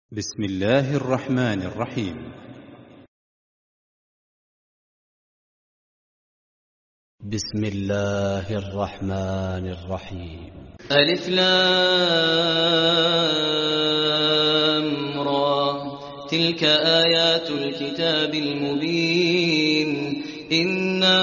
بسم الله الرحمن الرحيم. بسم الله الرحمن الرحيم. ألف لام را تلك آيات الكتاب المبين إنا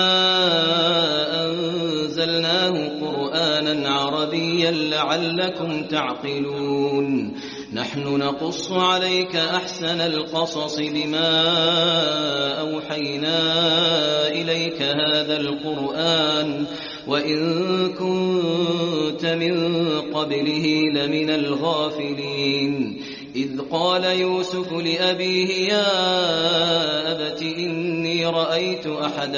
أنزلناه قرآنا عربيا لعلكم تعقلون نحن نقص عليك أحسن القصص بما أوحينا إليك هذا القرآن وإن كنت من قبله لمن الغافلين إذ قال يوسف لأبيه يا أبت إني رأيت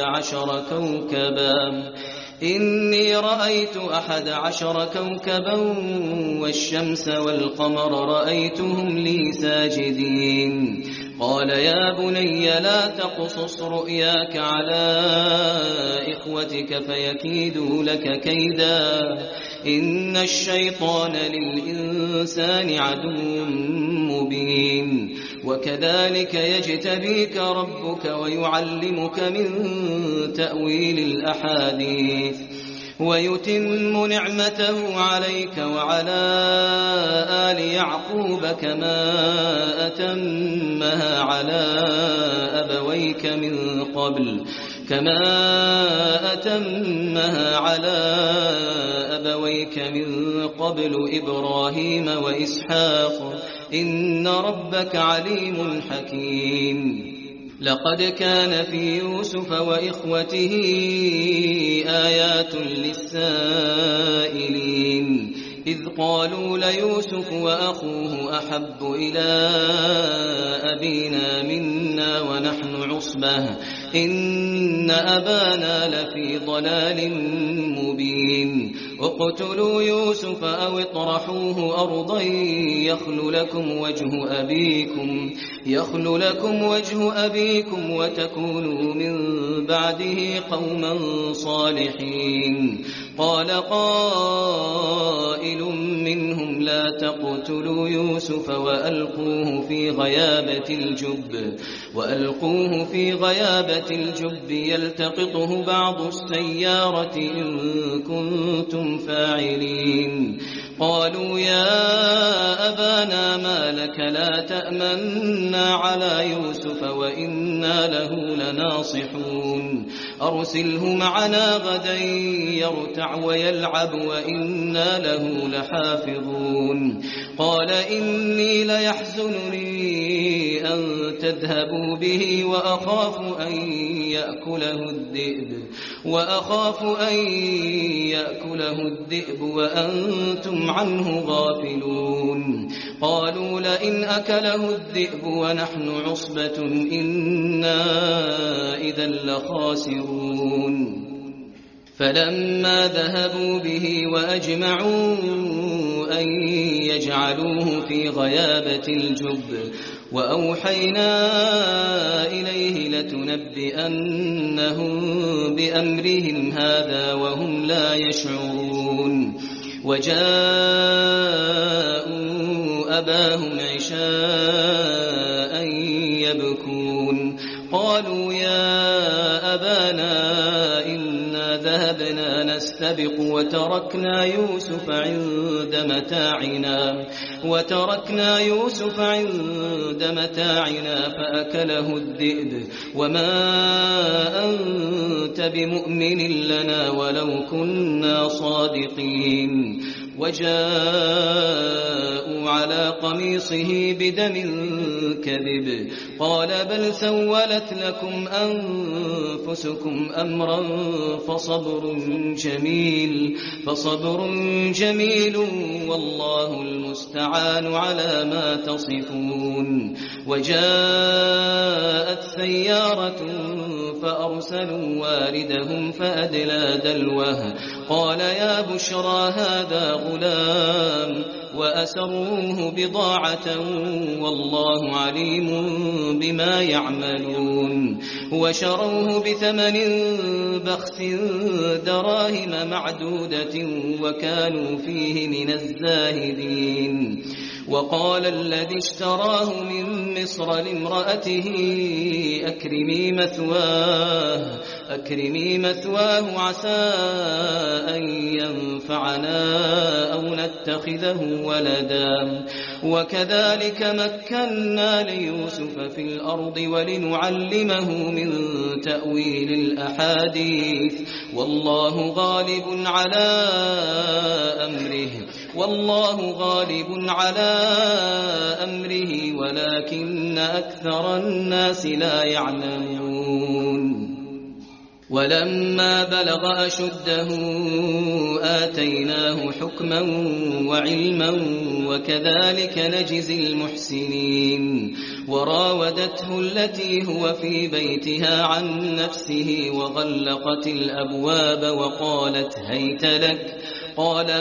أحد عشر كوكبا والشمس والقمر رأيتهم لي ساجدين قال يا بني لا تقصص رؤياك على إخوتك فيكيدوا لك كيدا إن الشيطان للإنسان عدو مبين وكذلك يجتبيك ربك ويعلمك من تأويل الأحاديث ويتم نعمته عليك وعلى آل يعقوب كما أتمها على أبويك من قبل إبراهيم وإسحاق إن ربك عليم حكيم لقد كان في يوسف وإخوته آيات للسائلين إذ قالوا ليوسف وأخوه أحب إلى أبينا منا ونحن عصبة إن أبانا لفي ضلال مبين اقتلوا يوسف أو اطرحوه أرضا يخل لكم وجه أبيكم وتكونوا من بعده قوما صالحين قال قائل منهم لا تقتلوا يوسف وألقوه في غيابة الجب يلتقطه بعض السيارة إن كنتم فاعلين قالوا يا أبانا ما لك لا تأمنا على يوسف وإنا له لناصحون أرسله معنا غدا يرتع ويلعب وإنا له لحافظون قال إني ليحزنني أن تذهبوا به وأخاف أن يأكله الذئب وأنتم عنه غافلون قالوا لئن أكله الذئب ونحن عصبة إنا إذا لخاسرون فلما ذهبوا به وأجمعوا أن يجعلوه في غيابة الجب وأوحينا إليه لتنبئنهم بأمرهم هذا وهم لا يشعرون وجاءوا أباهم عشاء يبكون قالوا يا أبانا إنا ذهبنا نستبق وتركنا يوسف عند متاعنا فأكله الذئب وما أنت بمؤمن لنا ولو كنا صادقين وجاءوا على قميصه بدم كذب قال بل سولت لكم أنفسكم أمرا فصبر جميل والله المستعان على ما تصفون وجاءت سيارة فأرسلوا واردهم فأدلى دلوه قال يا بشرى هذا غلام وأسروه بضاعة والله عليم بما يعملون وشروه بثمن بخس دراهم معدودة وكانوا فيه من الزاهدين وقال الذي اشتراه من مصر لامرأته أكرمي مثواه عسى أن ينفعنا أو نتخذه ولدا وكذلك مكنا ليوسف في الأرض ولنعلمه من تأويل الأحاديث والله غالب على أمره ولكن أكثر الناس لا يعلمون ولما بلغ أشده آتيناه حكما وعلما وكذلك نجزي المحسنين وراودته التي هو في بيتها عن نفسه وغلقت الأبواب وقالت هيت لك قال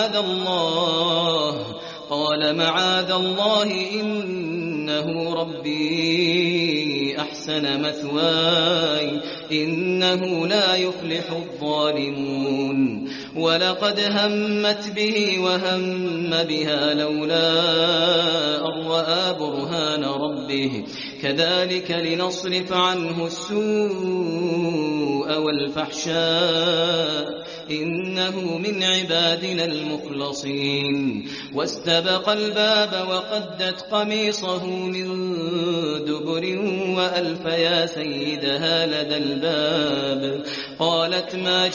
معاذ الله إنه ربي أحسن مثواي إنه لا يفلح الظالمون ولقد همت به وهم بها لولا أن رأى برهان ربه كذلك لنصرف عنه السوء والفحشاء إنه من عبادنا المخلصين واستبق الباب وقدت قميصه من دبر وألف يا سيدها لدى الباب قالت ما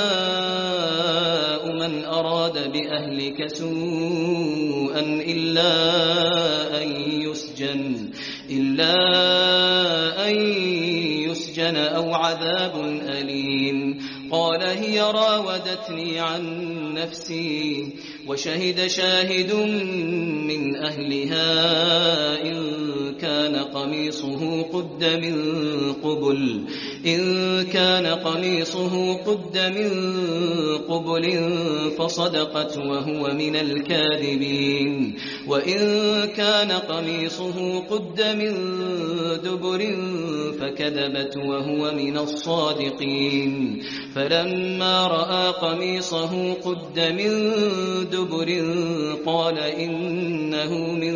جزاء من أراد بأهلك سوءا إلا أن يسجن أو عذاب أليم قال هي راودتني عن نفسي وشهد شاهد من أهلها إن كان قميصه قد من قبل فصدقت وهو من الكاذبين وإن كان قميصه قد من دبر فكذبت وهو من الصادقين فلما رأى قميصه قد من دبر قال إنه من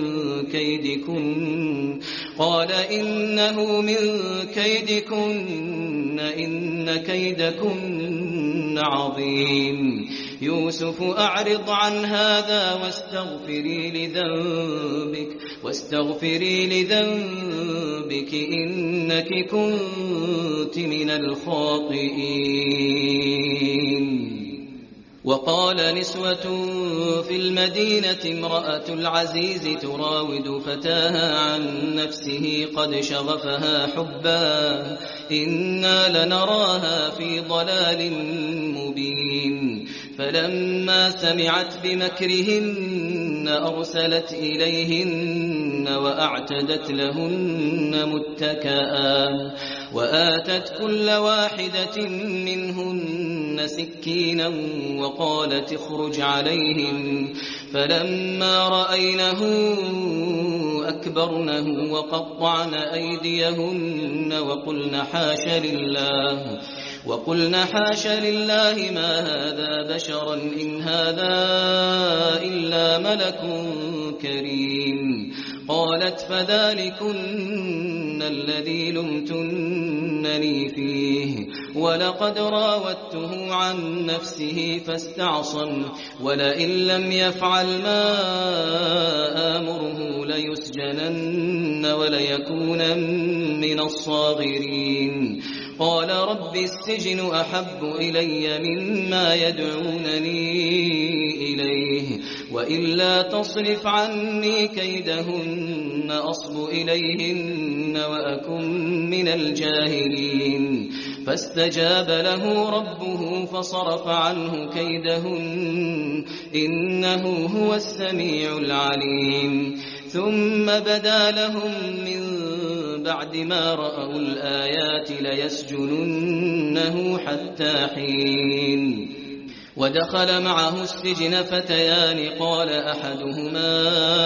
كيدكن إن كيدكن عظيم يوسف أعرض عن هذا واستغفري لذنبك إنك كنت من الخاطئين وقال نسوة في المدينة امرأة العزيز تراود فتاها عن نفسه قد شغفها حبا إنا لنراها في ضلال مبين فلما سمعت بمكرهن أرسلت إليهن وأعتدت لهن متكئا وآتت كل واحدة منهن سكينا وقالت اخرج عليهم فلما رأينه أكبرنه وقطعن أيديهن وقلن حاش لله ما هذا بشرا إن هذا إلا ملك كريم قالت فذلكن الذي لمتنني فيه ولقد راودته عن نفسه فاستعصم ولئن لم يفعل ما آمره ليسجنن وليكون من الصاغرين قال رب السجن أحب إلي مما يدعونني إليه وإلا تصرف عني كيدهن أصب إليهن وأكن من الجاهلين فاستجاب له ربه فصرف عنه كيدهن إنه هو السميع العليم ثم بدا لهم من بعد ما رأوا الآيات ليسجننه حتى حين ودخل معه السجن فتيان قال أحدهما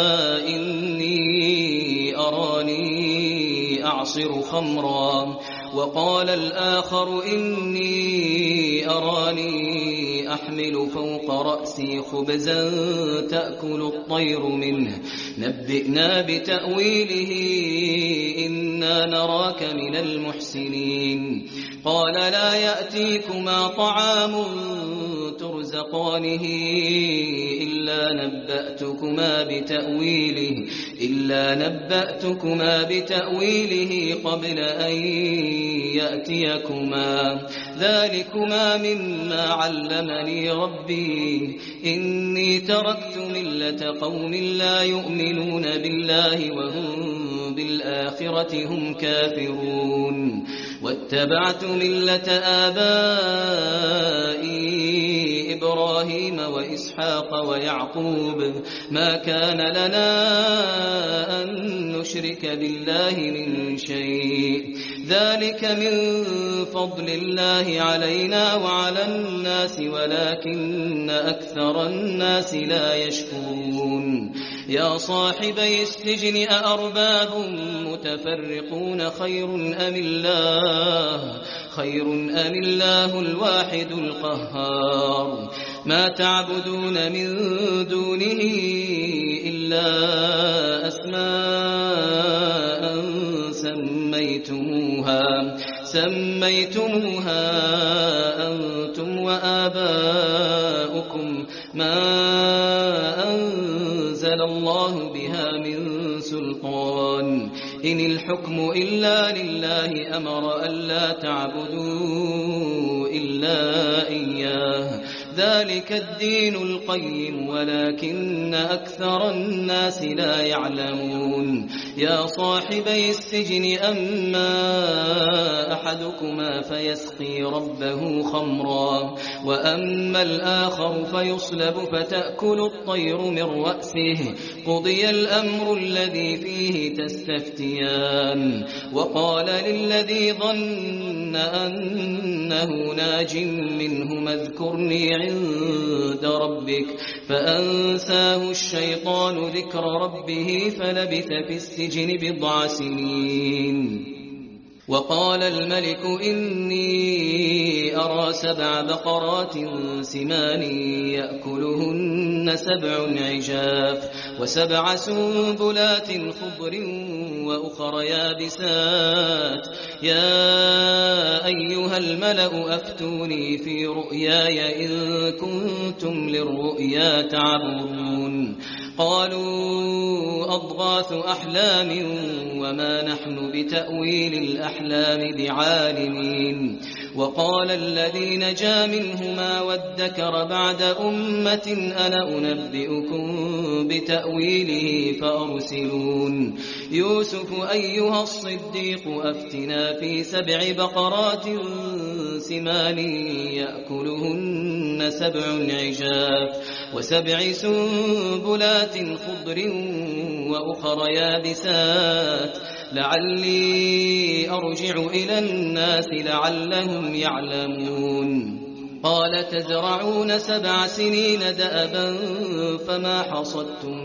إني أراني أعصر خمرا وقال الآخر إني أراني أحمل أحمل فوق رأسي خبزا تأكل الطير منه نبئنا بتأويله إنا نراك من المحسنين قال لا يأتيكما طعام ترزقانه إلا نبأتكما بتأويله قبل أن يأتيكما ذلكما مما علمني ربي إني تركت ملة قوم لا يؤمنون بالله وهم بالآخرة هم كافرون واتبعت ملة آبائي إبراهيم وإسحاق ويعقوب ما كان لنا أن نشرك بالله من شيء ذلك من فضل الله علينا وعلى الناس ولكن أكثر الناس لا يشكرون يا صاحبي السجن أأرباب متفرقون خير أم الله الواحد القهار ما تعبدون من دونه إلا أسماء سميتموها أنتم وآباؤكم ما أنزل الله بها من سلطان إن الحكم إلا لله أمر ألا تعبدوا إلا إياه ذلك الدين القيم ولكن أكثر الناس لا يعلمون يا صاحبي السجن أما أحدكما فيسقي ربه خمرا وأما الآخر فيصلب فتأكل الطير من رأسه قضي الأمر الذي فيه تستفتيان وقال للذي ظن أنه ناج منه اذكرني عند ربك فأنساه الشيطان ذكر ربه فلبث في السجن بضع سنين وقال الملك إني أرى 7 بقرات سمان يأكلهن 7 عجاف و7 سنبلات خضر وأخر يابسات يا أيها الملأ أفتوني في رؤياي إن كنتم للرؤيا تعبرون قالوا أضغاث أحلام وما نحن بتأويل الأحلام بعالمين وقال الذي نجا منهما وادكر بعد أمة أنا أنبئكم بتأويله فأرسلون يوسف أيها الصديق أفتنا في 7 بقرات سمان يأكلهن 7 عجاف و7 سنبلات خضر وأخر يابسات لعلي أرجع إلى الناس لعلهم يعلمون قال تزرعون 7 سنين دأبا فما حصدتم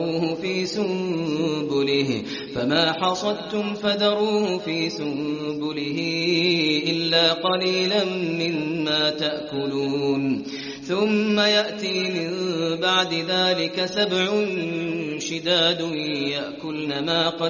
فذروه في سنبله إلا قليلا مما تأكلون ثم يأتي من بعد ذلك 7 شداد يأكلن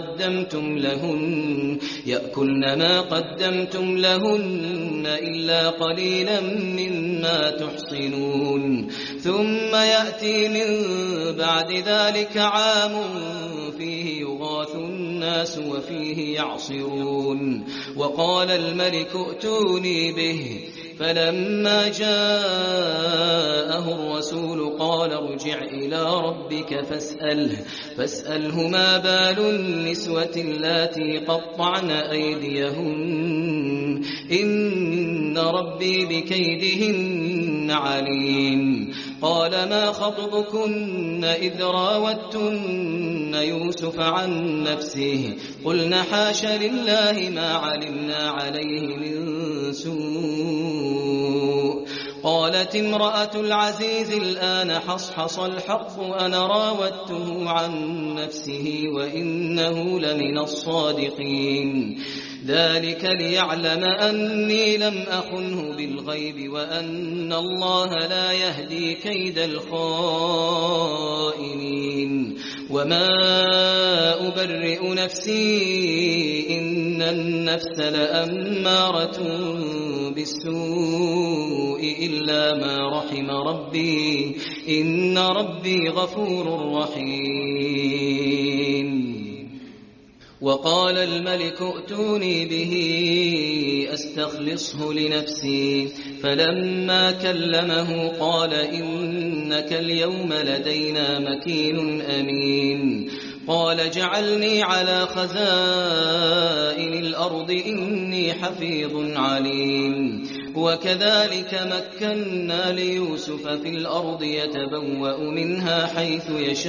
ما قدمتم لهن إلا قليلا مما تحصنون ثم يأتي من بعد ذلك عام فيه يغاث الناس وفيه يعصرون وقال الملك ائتوني به فلما جاءه الرسول قال ارجع إلى ربك فاسأله ما بال النسوة اللاتي قطعن أيديهن إن ربي بكيدهن عليم قال ما خطبكن إذ راوتن يوسف عن نفسه قلنا حاش لله ما علمنا عليه من سوء قالت امرأة العزيز الآن حصحص الحق أنا راودته عن نفسه وإنه لمن الصادقين ذلك ليعلم أني لم أخنه بالغيب وأن الله لا يهدي كيد الخائنين وما أبرئ نفسي إن النفس لأمارة بالسوء إلا ما رحم ربي إن ربي غفور رحيم وقال الملك ائتوني به أستخلصه لنفسي فلما كلمه قال إنك اليوم لدينا مكين أمين قال جعلني على خزائن الأرض إني حفيظ عليم وكذلك مكنا ليوسف في الأرض يتبوأ منها حيث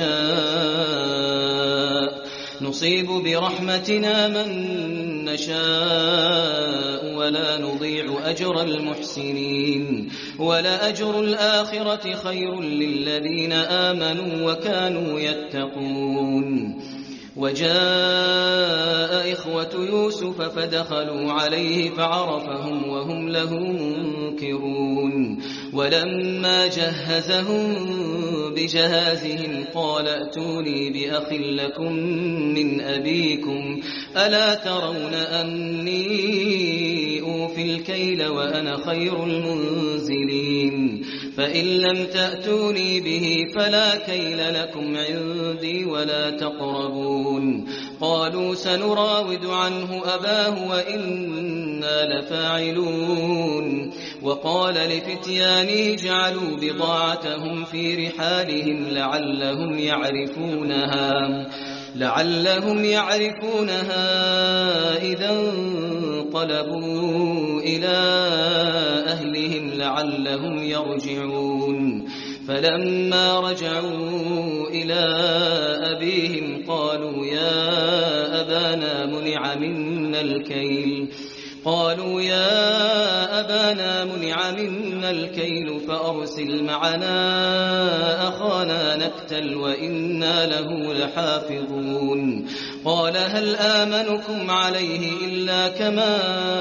يشاء نصيب برحمتنا من نشاء ولا نضيع أجر المحسنين ولأجر الآخرة خير للذين آمنوا وكانوا يتقون وجاء إخوة يوسف فدخلوا عليه فعرفهم وهم له منكرون ولما جهزهم بجهازهم قال ائتوني بأخ لكم من أبيكم ألا ترون أني أوفي الكيل وأنا خير المنزلين فإن لم تأتوني به فلا كيل لكم عندي ولا تقربون قالوا سنراود عنه أباه وإنا لفاعلون وقال لفتيانه جعلوا بضاعتهم في رحالهم لعلهم يعرفونها إذا انقلبوا إلى أهلهم لعلهم يرجعون فلما رجعوا إلى أبيهم قالوا يا أبانا منع منا الكيل فأرسل معنا أخانا نكتل وإنا له لحافظون قال هل آمنكم عليه إلا كما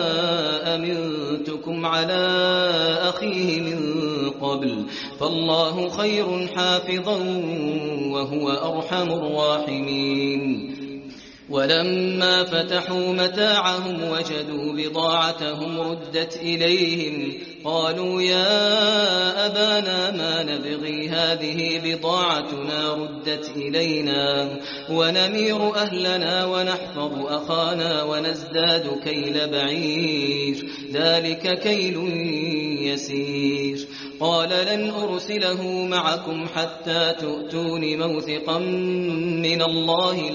أمنتكم على أخيه من قبل فالله خير حافظا وهو أرحم الراحمين ولما فتحوا متاعهم وجدوا بضاعتهم ردت إليهم قالوا يا أبانا ما نبغي هذه بضاعتنا ردت إلينا ونمير أهلنا ونحفظ أخانا ونزداد كيل بعير ذلك كيل يسير قال لن أرسله معكم حتى تؤتون موثقا من الله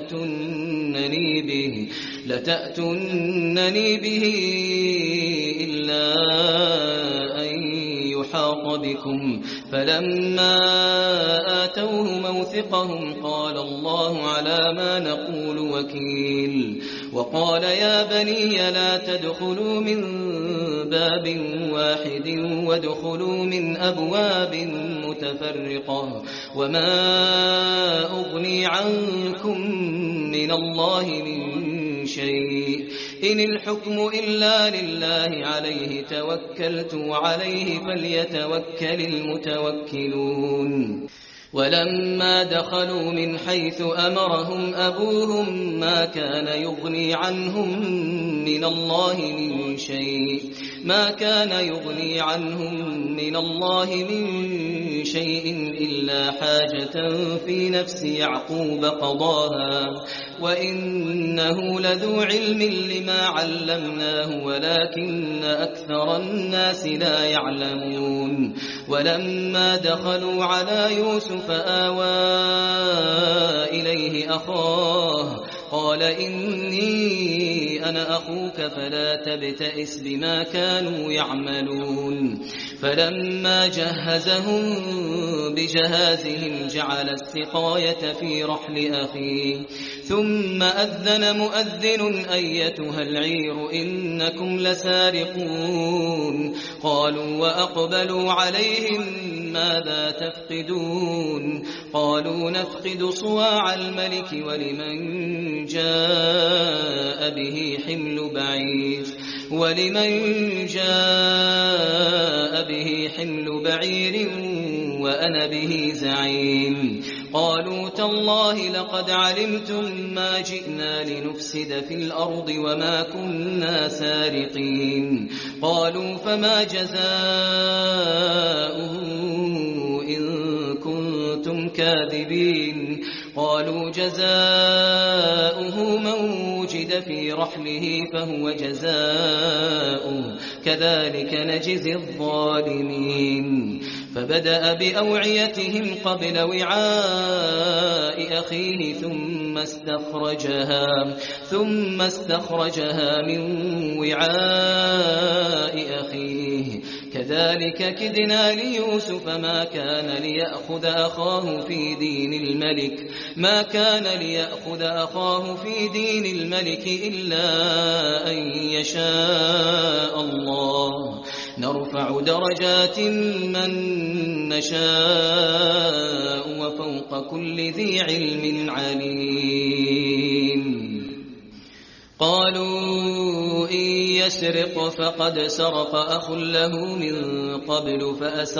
لتأتونني به إلا أن يحاط بكم فلما آتوه موثقهم قال الله على ما نقول وكيل وقال يا بني لا تدخلوا من باب واحد وادخلوا من أبواب متفرقة وما أغني عنكم من الله من شيء إن الحكم إلا لله عليه توكلت وعليه فليتوكل المتوكلون ولما دخلوا من حيث أمرهم أبوهم ما كان يغني عنهم من الله من شيء إلا حاجة في نفس يعقوب قضاها وإنه لذو علم لما علمناه ولكن أكثر الناس لا يعلمون ولما دخلوا على يوسف آوى إليه أخاه قال إني أنا أخوك فلا تبتئس بما كانوا يعملون فلما جهزهم بجهازهم جعل السقاية في رحل أخيه ثم أذن مؤذن أيتها العير إنكم لسارقون قالوا وأقبلوا عليهم ماذا تفقدون قالوا نفقد صواع الملك ولمن جاء به حمل بعير وأنا به زعيم قالوا تالله لقد علمتم ما جئنا لنفسد في الأرض وما كنا سارقين قالوا فما جزاؤه إن كنتم كاذبين قالوا جزاؤه من وجد في رحله فهو جزاؤه كذلك نجزي الظالمين فبدأ بأوعيتهم قبل وعاء أخيه ثم استخرجها من وعاء أخيه كذلك كدنا ليوسف ما كان ليأخذ أخاه في دين الملك إلا أن يشاء الله نرفع درجات من نشاء وفوق كل ذي علم عليم قالوا إن يسرق فقد سرق أخ له من قبل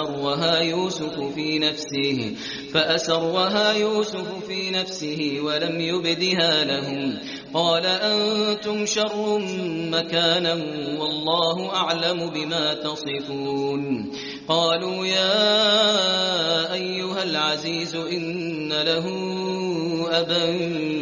فأسرها يوسف في نفسه ولم يبدها لهم قال أنتم شر مكانا والله أعلم بما تصفون قالوا يا أيها العزيز إن له أبا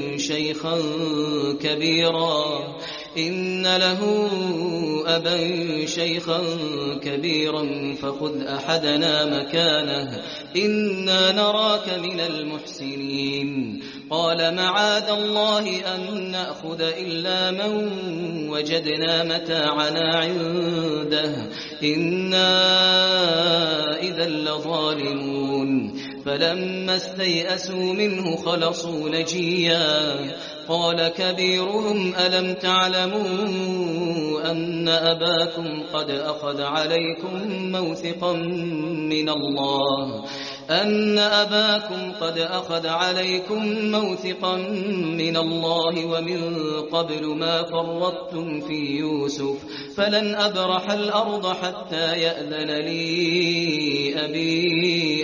شيخا كبيرا فخذ أحدنا مكانه إنا نراك من المحسنين قال معاذ الله أن نأخذ إلا من وجدنا متاعنا عنده إنا إذا لظالمون فلما استيئسوا منه خلصوا نجيا قال كبيرهم ألم تعلموا أن أباكم قد أخذ عليكم موثقا من الله ومن قبل ما فرطتم في يوسف فلن أبرح الأرض حتى يأذن لي أبي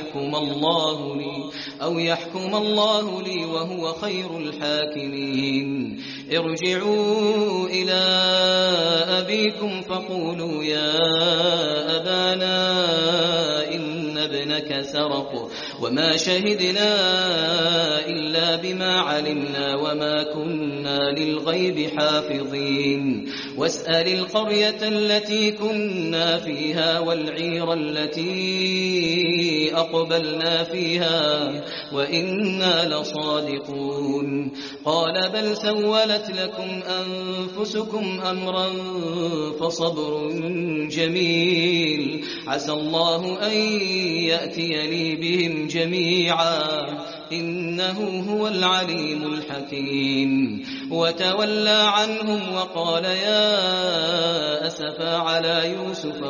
أو يحكم الله لي وهو خير الحاكمين ارجعوا إلى أبيكم فقولوا يا أبانا إن ابنك سرق وما شهدنا إلا بما علمنا وما كنا للغيب حافظين واسأل القرية التي كنا فيها والعير التي أقبلنا فيها وإنا لصادقون قال بل سولت لكم أنفسكم أمرا فصبر جميل عسى الله أن يأتيني بهم جميعا إنه هو العليم الحكيم وتولى عنهم وقال يا أسفا على يوسف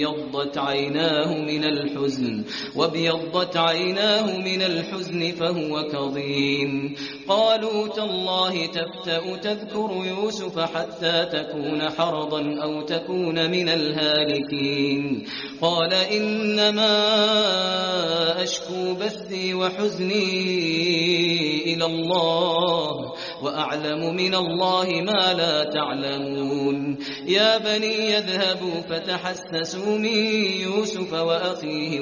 وابيضت عيناه من الحزن فهو كظيم قالوا تالله تفتأ تذكر يوسف حتى تكون حرضا أو تكون من الهالكين قال إنما أشكو بثي وحزني إلى الله وأعلم من الله ما لا تعلمون يا بني يذهبوا فتحسسوا من يوسف وأخيه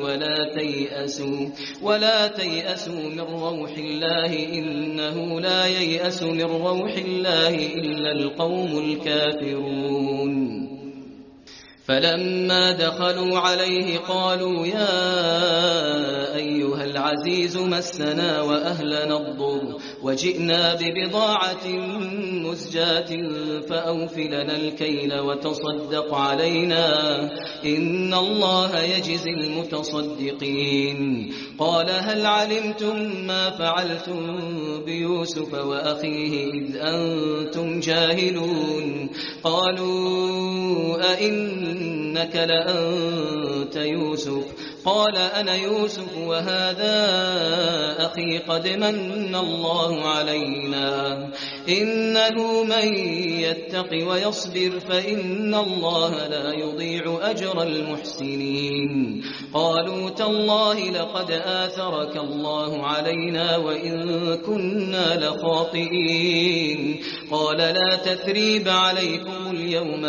ولا تيأسوا من روح الله إنه لا ييأس من روح الله إلا القوم الكافرون فلما دخلوا عليه قالوا يا أيها العزيز مسنا وأهلنا الضر وجئنا ببضاعة مزجاة فأوف لنا الكيل وتصدق علينا إن الله يجزي المتصدقين. قال هل علمتم ما فعلتم بيوسف وأخيه إذ أنتم جاهلون؟ قالوا أئنك لأنت يوسف؟ قال أنا يوسف وهذا أخي قد من الله علينا إنه من يتق ويصبر فإن الله لا يضيع أجر المحسنين. قالوا تالله لقد آثرك الله علينا وإن كنا لخاطئين. قال لا تثريب عليكم اليوم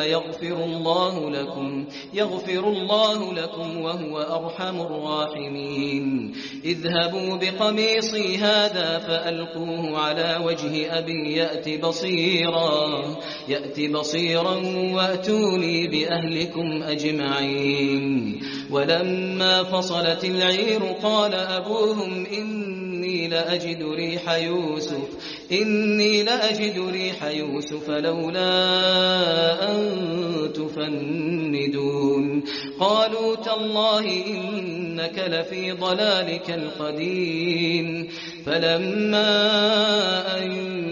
يغفر الله لكم وهو أرحم الراحمين. اذهبوا بقميصي هذا فألقوه على وجه أبي يأت بصيرا وأتوني بأهلكم أجمعين. ولما فصلت العير قال أبوهم إني لأجد ريح يوسف لولا أن تفندون. قالوا تالله إنك لفي ضلالك القديم. فلما أن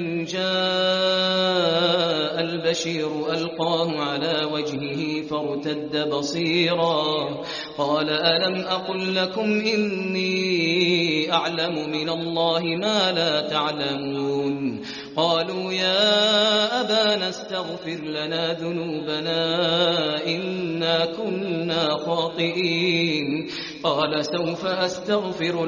جاء البشير ألقاه على وجهه فارتد بصيرا قال ألم أقل لكم إني أعلم من الله ما لا تعلمون؟ قالوا يا أبانا استغفر لنا ذنوبنا إنا كنا خاطئين. قال سوف أستغفر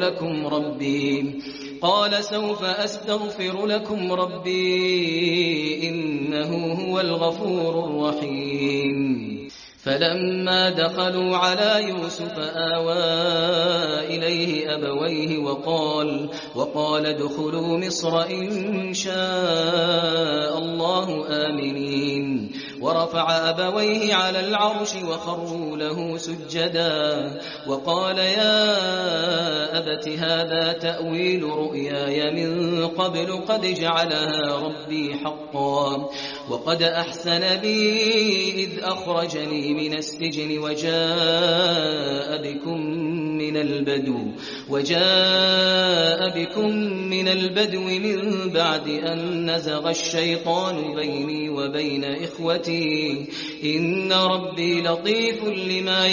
لكم ربي إنه هو الغفور الرحيم. فلما دخلوا على يوسف آوى إليه أبويه وقال ادخلوا مصر إن شاء الله آمنين. ورفع أبويه على العرش وخروا له سجدا وقال يا أبت هذا تأويل رؤياي من قبل قد جعلها ربي حقا وقد أحسن بي إذ أخرجني من السجن وجاء بكم من البدو من بعد أن نزغ الشيطان بيني وبين إخوتي إن ربي لطيف لما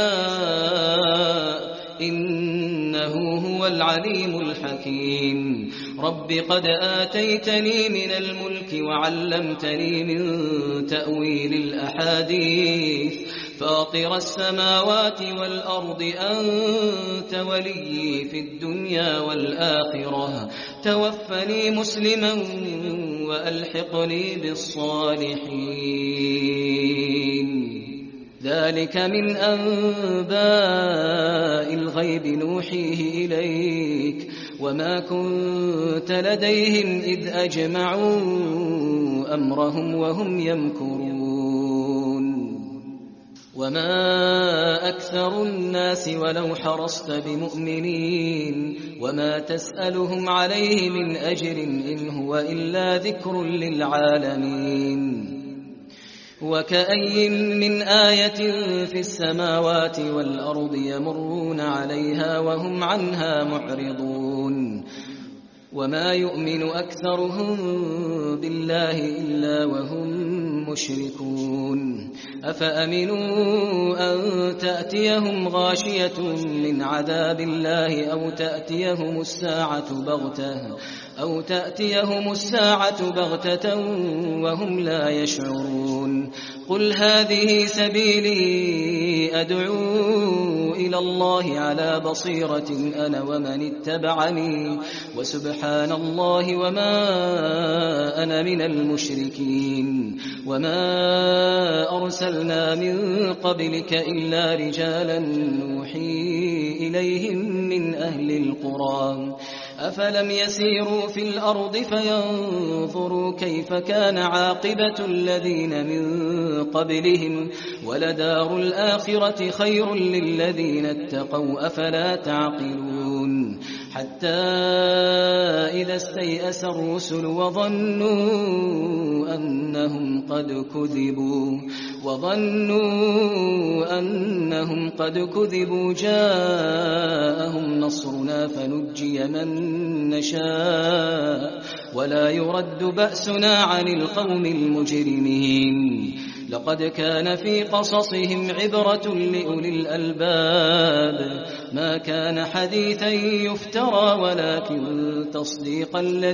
يشاء إنه هو العليم الحكيم. رب قد آتيتني من الملك وعلمتني من تأويل الأحاديث فاطر السماوات والأرض أنت ولي في الدنيا والآخرة توفني مسلما وألحقني بالصالحين. ذلك من أنباء الغيب نوحيه إليك وما كنت لديهم إذ أجمعوا أمرهم وهم يمكرون. وما أكثر الناس ولو حرصت بمؤمنين وما تسألهم عليه من أجر إن هو إلا ذكر للعالمين. وكأي من آية في السماوات والأرض يمرون عليها وهم عنها معرضون. وما يؤمن أكثرهم بالله إلا وهم مشركون. أفأمنوا أن تأتيهم غاشية من عذاب الله أو تأتيهم الساعة بغتة وهم لا يشعرون. قل هذه سبيلي أدعو إلى الله على بصيرة أنا ومن اتبعني وسبحان الله وما أنا من المشركين. وما أرسلنا من قبلك إلا رجالا نوحي إليهم من أهل القرى أفلم يسيروا في الأرض فينظروا كيف كان عاقبة الذين من قبلهم ولدار الآخرة خير للذين اتقوا أفلا تعقلون حتى إذا استيأس الرسل وظنوا أنهم قد كذبوا جاءهم نصرنا فنجي من نشاء ولا يرد بأسنا عن القوم المجرمين لقد كان في قصصهم عبرة لأولي الألباب ما كان حديثا يفترى ولكن تصديق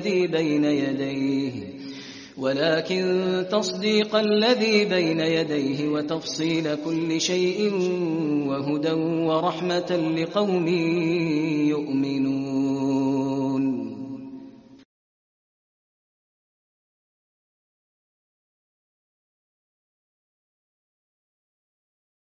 الذي بين يديه وتفصيل كل شيء وهدى ورحمة لقوم يؤمنون